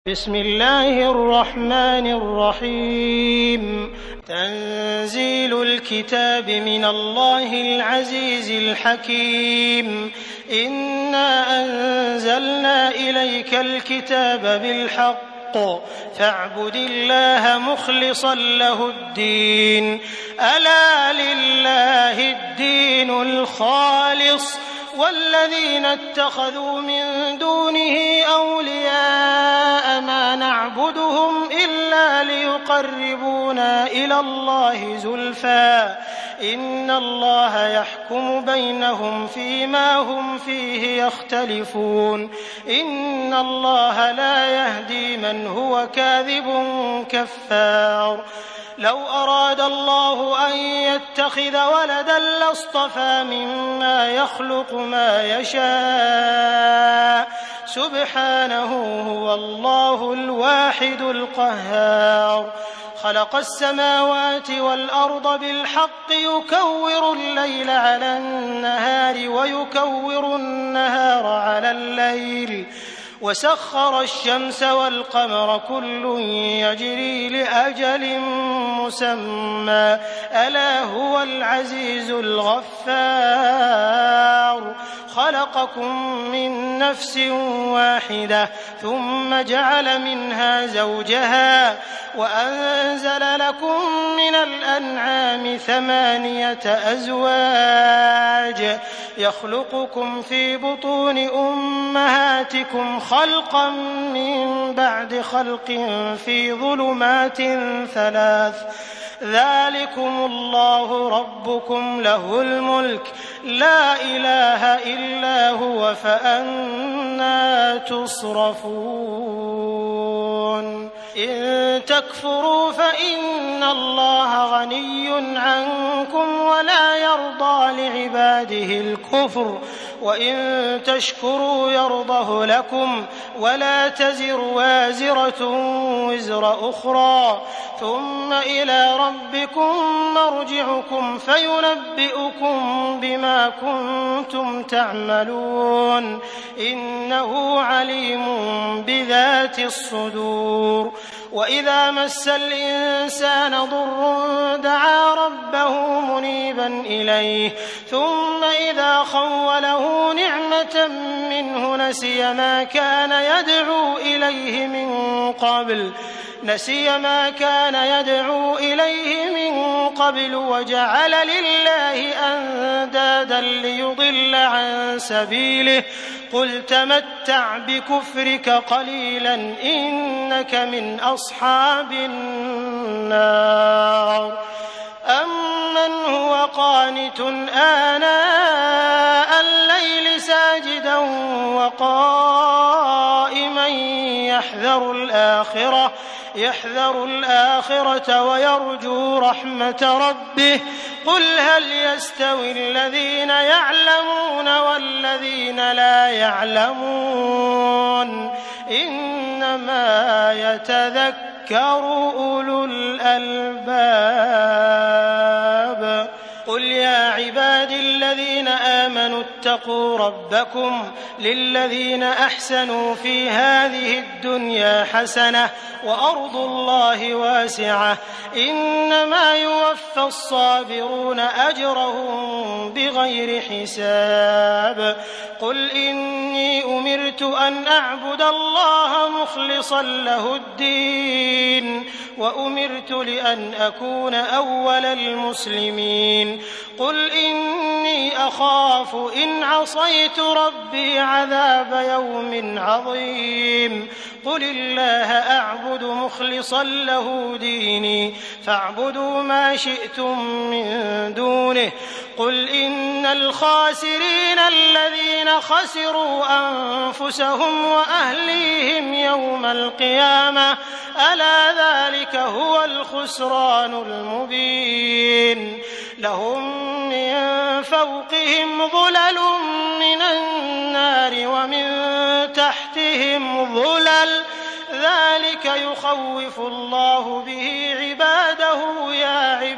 بسم الله الرحمن الرحيم. تنزيل الكتاب من الله العزيز الحكيم. إنا أنزلنا إليك الكتاب بالحق فاعبد الله مخلصا له الدين. ألا لله الدين الخالص والذين اتخذوا من دونه أولياء ما نعبدهم إلا ليقربونا إلى الله زلفى إن الله يحكم بينهم فيما هم فيه يختلفون. إن الله لا يهدي من هو كاذب كفار. لو أراد الله أن يتخذ ولدا لاصطفى مما يخلق ما يشاء سبحانه هو الله الواحد القهار. خلق السماوات والأرض بالحق يكور الليل على النهار ويكور النهار على الليل وسخر الشمس والقمر كل يجري لأجل مسمى ألا هو العزيز الغفار. خلقكم من نفس واحدة ثم جعل منها زوجها وأنزل لكم من الأنعام 8 أزواج يخلقكم في بطون أمهاتكم خلقا من بعد خلق في ظلمات 3 ذلكم الله ربكم له الملك لا إله إلا هو فأنى تصرفون. إن تكفروا فإن الله غني عنكم ولا يرضى لعباده الكفر وإن تشكروا يرضه لكم ولا تزر وازرة وزر أخرى ثم إلى ربكم مرجعكم فينبئكم بما كنتم تعملون إنه عليم بذات الصدور. وإذا مس الإنسان ضر دعا ربه منيبا إليه ثم إذا خوله نعمة منه نسي ما كان يدعو إليه من قبل وجعل لله أندادا ليضل عن سبيله قل تمتع بكفرك قليلا إنك من أصحاب النار. أمن هو قانت آناء الليل ساجدا وقائما يحذر الآخرة ويرجو رحمة ربه قل هل يستوي الذين يعلمون والذين لا يعلمون إنما يتذكر أولو الألباب. قل يا عبادي الذين آمنوا اتقوا ربكم للذين أحسنوا في هذه الدنيا حسنة وأرض الله واسعة إنما يوفى الصابرون أجرهم بغير حساب. قل إني أمرت أن أعبد الله مخلصا له الدين وأمرت لأن أكون أول المسلمين. قل إني أخاف إن عصيت ربي عذاب يوم عظيم. قل الله أعبد مخلصا له ديني فاعبدوا ما شئتم من دونه. قل إن الخاسرين الذين خسروا أنفسهم وأهليهم يوم القيامة ألا ذلك هو الخسران المبين. لهم من فوقهم ظلل من النار ومن تحتهم ظلل ذلك يخوف الله به عباده يا عباد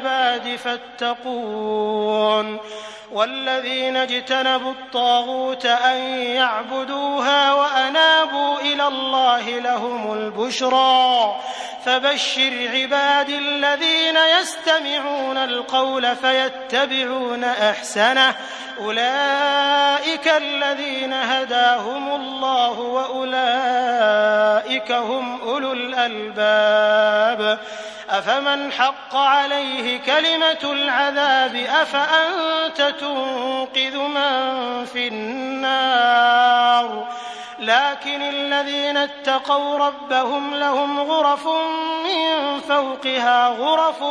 العباد فاتقون والذين اجتنبوا الطاغوت أن يعبدوها وأنابوا إلى الله لهم البشرى فبشر عبادي الذين يستمعون القول فيتبعون أحسنه أولئك الذين هداهم الله وأولئك هم أولو الألباب أفمن حق عليه كلمة العذاب أفأنت تنقذ من في النار لكن الذين اتقوا ربهم لهم غرف من فوقها غرف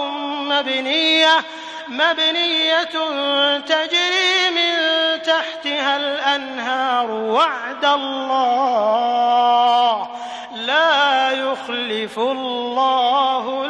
مبنية تجري من تحتها الأنهار وعد الله لا يخلف الله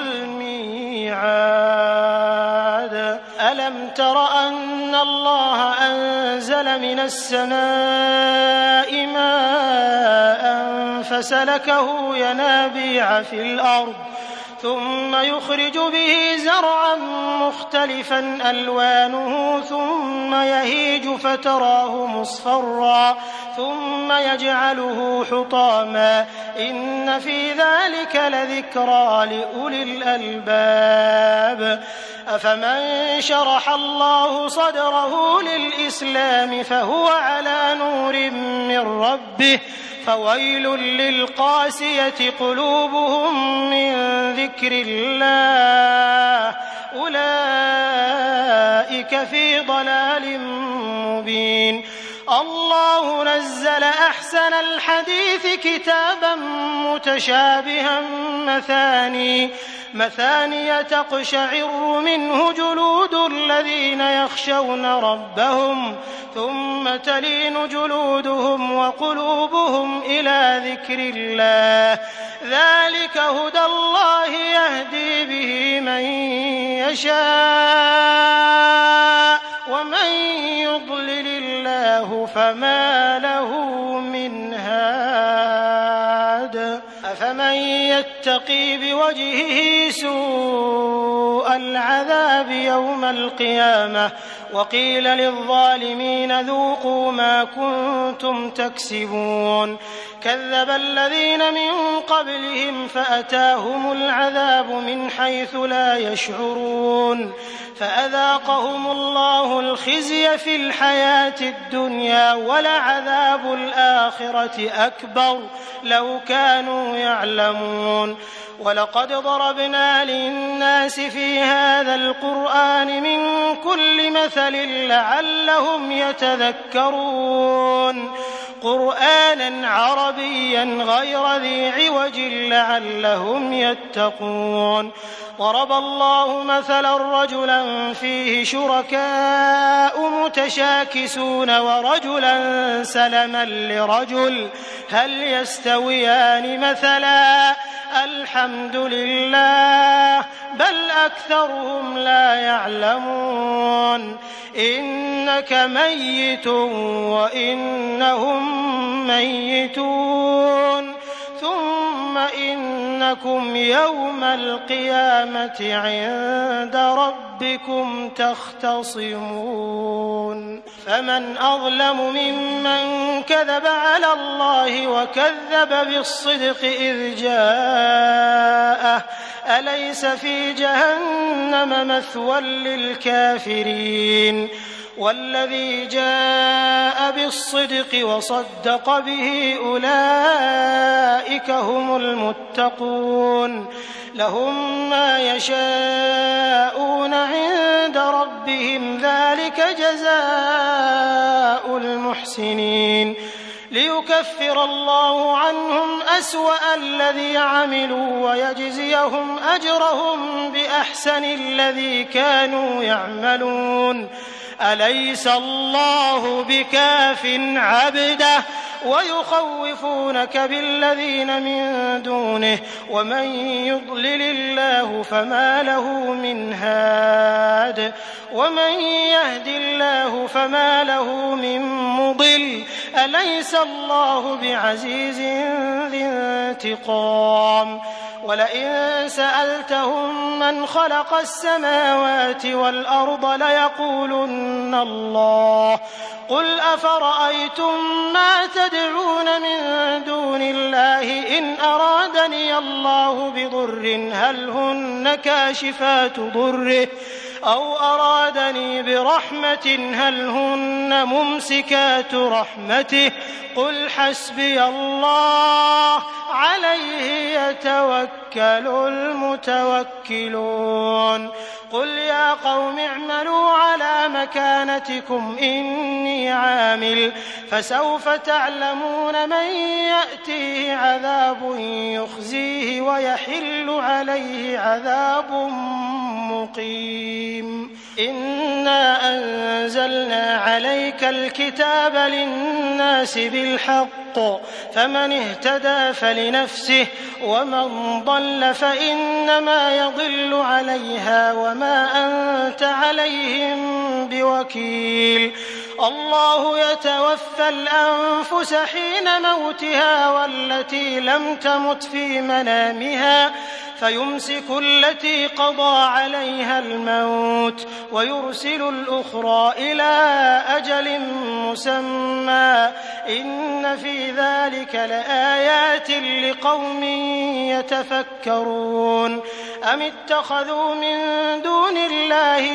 الميعاد ألم تر أن الله أنزل من السماء ماء فسلكه ينابيع في الأرض ثم يخرج به زرعا مختلفا ألوانه ثم يهيج فتراه مصفرا ثم يجعله حطاما إن في ذلك لذكرى لأولي الألباب أفمن شرح الله صدره للإسلام فهو على نور من ربه فويل للقاسية قلوبهم من ذكر الله أولئك في ضلال مبين الله نزل أحسن الحديث كتابا متشابها مثاني تقشعر منه جلود الذين يخشون ربهم ثم تلين جلودهم وقلوبهم إلى ذكر الله ذلك هدى الله يهدي به من يشاء ومن يضلل الله فما له من هاد أفمن يتقي بوجهه سوء العذاب يوم القيامة وقيل للظالمين ذوقوا ما كنتم تكسبون كذب الذين من قبلهم فأتاهم العذاب من حيث لا يشعرون فأذاقهم الله الخزي في الحياة الدنيا ولعذاب الآخرة أكبر لو كانوا يعلمون ولقد ضربنا للناس في هذا القرآن من كل مثل لعلهم يتذكرون قرآنا عربيا غير ذي عوج لعلهم يتقون ضرب الله مثلا رجلا فيه شركاء متشاكسون ورجلا سلما لرجل هل يستويان مثلا الحمد لله بل أكثرهم لا يعلمون إنك ميت وإنهم ميتون ثم إنكم يوم القيامة عند ربكم تختصمون فمن أظلم ممن كذب على الله وكذب بالصدق إذ جاءه أليس في جهنم مثوى للكافرين والذي جاء بالصدق وصدق به أولئك هم المتقون لهم ما يشاءون عند ربهم ذلك جزاء المحسنين ليكفر الله عنهم أسوأ الذي عملوا ويجزيهم أجرهم بأحسن الذي كانوا يعملون أليس الله بكاف عبده ويخوفونك بالذين من دونه ومن يضلل الله فما له من هاد ومن يهد الله فما له من مضل أليس الله بعزيز ذي انتقام ولئن سألتهم من خلق السماوات والأرض ليقولن الله قل أفرأيتم ما تدعون من دون الله إن أرادني الله بضر هل هن كاشفات ضره أو أرادني برحمة هل هن ممسكات رحمته قل حسبي الله عليه يتوكل المتوكلون قل يا قوم اعملوا على مكانتكم إني عامل فسوف تعلمون من يأتيه عذاب يخزيه ويحل عليه عذاب مقيم إنا أنزلنا عليك الكتاب للناس بالحق فمن اهتدى فلنفسه ومن ضل فإنما يضل عليها وما أنت عليهم بوكيل الله يتوفى الأنفس حين موتها والتي لم تمت في منامها فيمسك التي قضى عليها الموت ويرسل الأخرى إلى أجل مسمى إن في ذلك لآيات لقوم يتفكرون أم اتخذوا من دون الله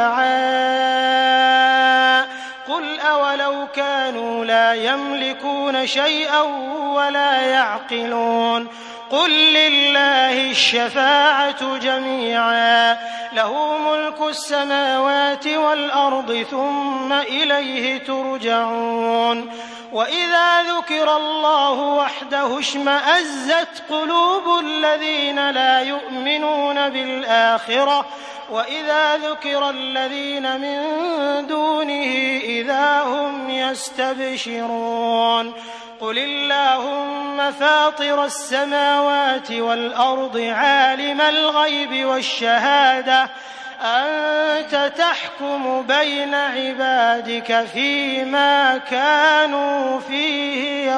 شفعاء قل أولو كانوا لا يملكون شيئا ولا يعقلون قل لله الشفاعة جميعا له ملك السماوات والأرض ثم إليه ترجعون وإذا ذكر الله وحده اشمأزت قلوب الذين لا يؤمنون بالآخرة وإذا ذكر الذين من دونه إذا هم يستبشرون قل اللهم فاطر السماوات والأرض عالم الغيب والشهادة أنت تحكم بين عبادك فيما كانوا فيه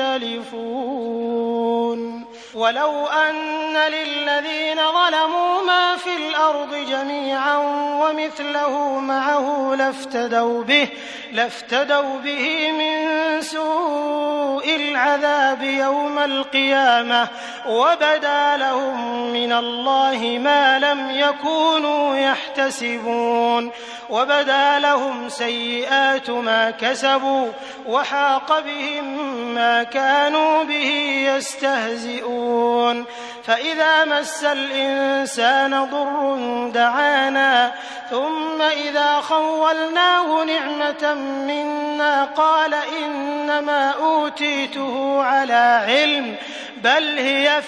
يختلفون ولو أن للذين ظلموا ما في الأرض جميعا ومثله معه لافتدوا به من سوء العذاب يوم القيامة وبدا لهم من الله ما لم يكونوا يحتسبون وبدا لهم سيئات ما كسبوا وحاق بهم ما كانوا به يستهزئون فإذا مس الإنسان ضر دعانا ثم إذا خولناه نعمة منا قال إنما أوتيته على علم بل هي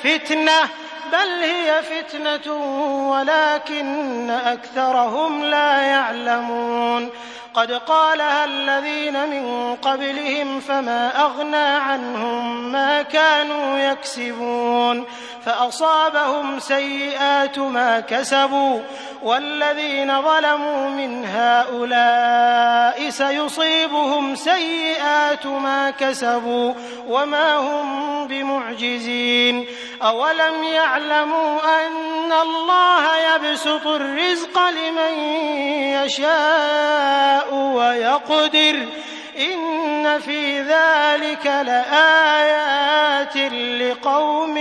فتنة ولكن أكثرهم لا يعلمون قد قالها الذين من قبلهم فما أغنى عنهم ما كانوا يكسبون فأصابهم سيئات ما كسبوا والذين ظلموا من هؤلاء سيصيبهم سيئات ما كسبوا وما هم بمعجزين أولم يعلموا أن الله يبسط الرزق لمن يشاء ويقدر إن في ذلك لآيات لقوم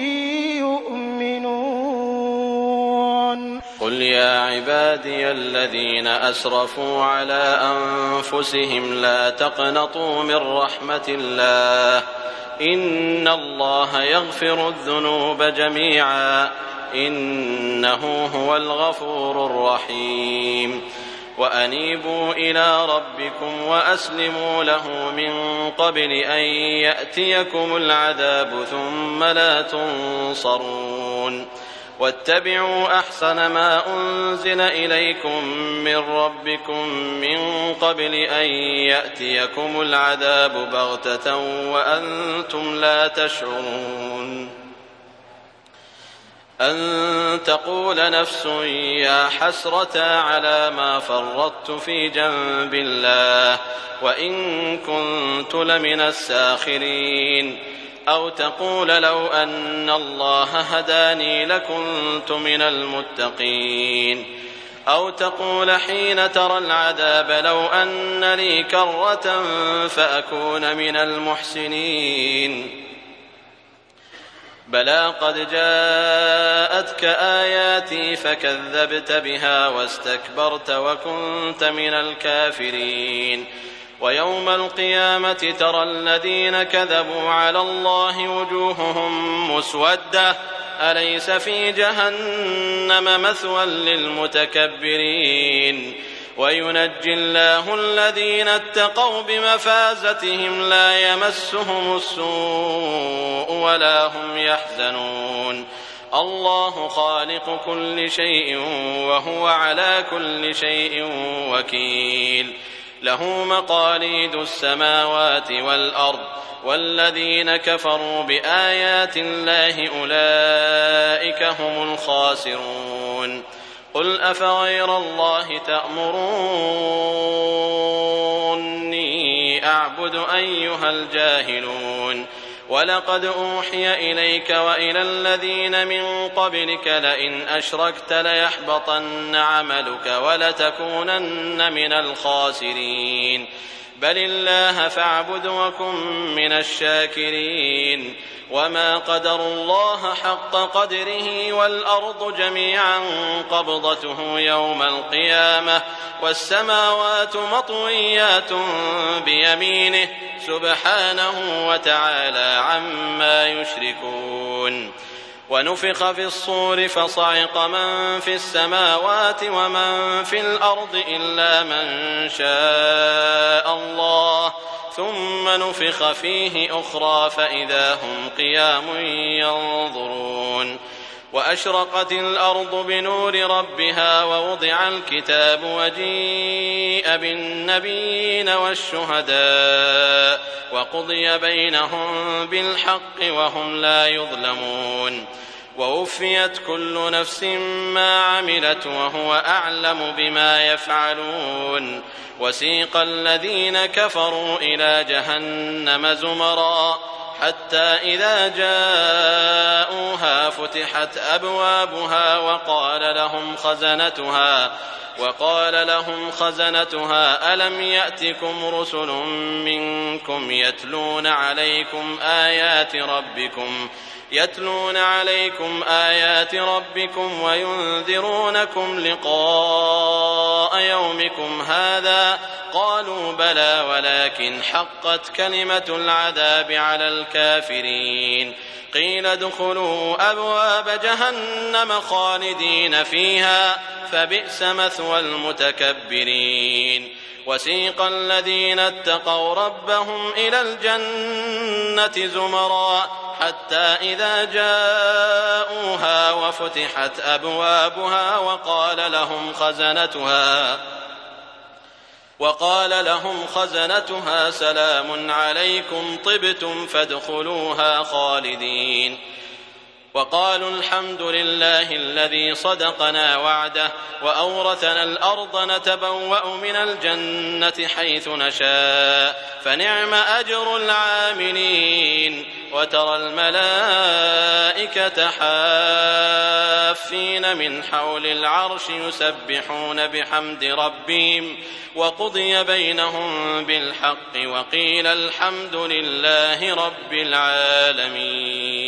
يؤمنون قل يا عبادي الذين أسرفوا على أنفسهم لا تقنطوا من رحمة الله إن الله يغفر الذنوب جميعا إنه هو الغفور الرحيم وأنيبوا إلى ربكم وأسلموا له من قبل أن يأتيكم العذاب ثم لا تنصرون واتبعوا أحسن ما أنزل إليكم من ربكم من قبل أن يأتيكم العذاب بغتة وأنتم لا تشعرون أن تقول نفس يا حسرة على ما فرطت في جنب الله وإن كنت لمن الساخرين، أو تقول لو أن الله هداني لكنت من المتقين، أو تقول حين ترى العذاب لو أن لي كرة فأكون من المحسنين. بلى قد جاءتك آياتي فكذبت بها واستكبرت وكنت من الكافرين. ويوم القيامة ترى الذين كذبوا على الله وجوههم مسودة أليس في جهنم مثوى للمتكبرين. وينجي الله الذين اتقوا بمفازتهم لا يمسهم السوء ولا هم يحزنون. الله خالق كل شيء وهو على كل شيء وكيل. له مقاليد السماوات والأرض والذين كفروا بآيات الله أولئك هم الخاسرون. قل أفغير الله تأمروني أعبد أيها الجاهلون. ولقد أوحي إليك وإلى الذين من قبلك لئن أشركت ليحبطن عملك ولتكونن من الخاسرين. بل الله فاعبد وكن من الشاكرين. وما قدروا الله حق قدره والأرض جميعا قبضته يوم القيامة والسماوات مطويات بيمينه سبحانه وتعالى عما يشركون. ونفخ في الصور فصعق من في السماوات ومن في الأرض إلا من شاء الله ثم نفخ فيه أخرى فإذا هم قيام ينظرون. وأشرقت الأرض بنور ربها ووضع الكتاب وجيء بالنبيين والشهداء وقضي بينهم بالحق وهم لا يظلمون. ووفيت كل نفس ما عملت وهو أعلم بما يفعلون. وسيق الذين كفروا إلى جهنم زمرا حتى إذا جاءوها فتحت أبوابها وقال لهم خزنتها ألم يأتكم رسل منكم يتلون عليكم آيات ربكم وينذرونكم لقاء يومكم هذا قالوا بلى ولكن حقت كلمة العذاب على الكافرين. قيل ادخلوا أبواب جهنم خالدين فيها فبئس مثوى المتكبرين. وسيق الذين اتقوا ربهم إلى الجنة زمرا حتى إذا جاءوها وفتحت أبوابها وقال لهم خزنتها سلام عليكم طبتم فادخلوها خالدين. وقالوا الحمد لله الذي صدقنا وعده وأورثنا الأرض نتبوأ من الجنة حيث نشاء فنعم أجر العاملين. وترى الملائكة حافين من حول العرش يسبحون بحمد ربهم وقضي بينهم بالحق وقيل الحمد لله رب العالمين.